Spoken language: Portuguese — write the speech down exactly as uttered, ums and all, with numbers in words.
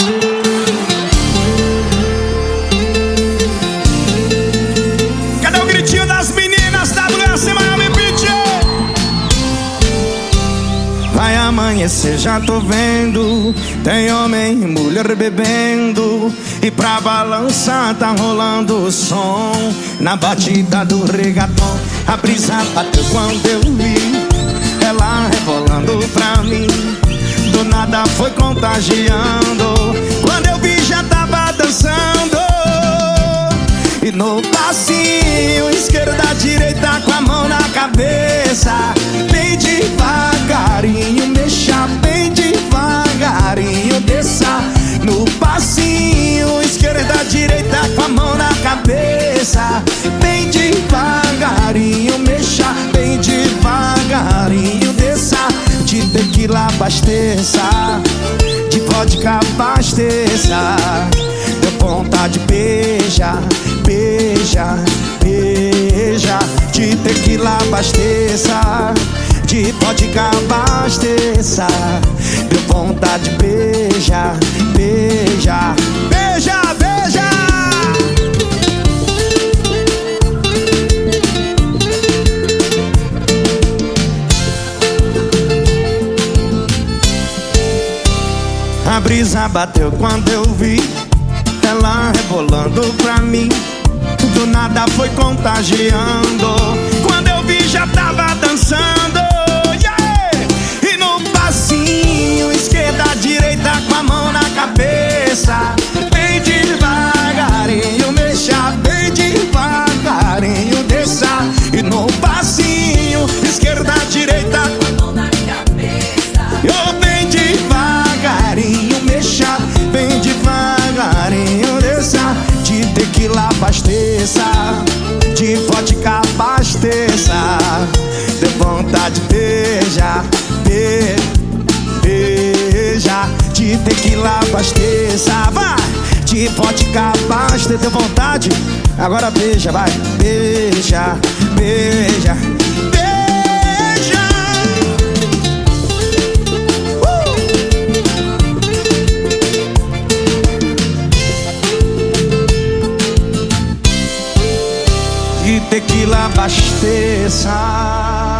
Cadê o gritinho das meninas? W S Miami Beach. Vai amanhecer, já tô vendo. Tem homem e mulher bebendo, e pra balançar tá rolando o som. Na batida do reggaeton, a brisa bateu quando eu vi ela rebolando pra mim. Do nada foi contagiando. Quando eu vi já tava dançando. E no passinho, esquerda, direita, com a mão na cabeça, bem devagarinho, mexa bem devagarinho, desça. No passinho, esquerda, direita, com a mão na cabeça, bem devagarinho, mexa bem devagarinho, desça. De tequila abasteça, de vodka abasteça. Deu vontade, beija, beija, beija. De tequila abasteça, de vodka abasteça. Deu vontade, beija, beija, beija, beija. A brisa bateu quando eu vi ela rebolando pra mim. Do nada foi contagiando. Quando eu vi já tava dançando, yeah! E no passinho, esquerda, direita, com a mão na cabeça, bem devagarinho, mexa bem devagarinho, desça. E no passinho, esquerda, direita, com a mão na cabeça, eu bem devagarinho, mexa bem devagarinho, desça. De tequila abasteça, de vodka abasteça. Deu vontade, beija, be, beija. De tequila abasteça, vai. De vodka abasteça. Deu vontade? Agora beija, vai. Beija, beija, beija. De tequila abasteça.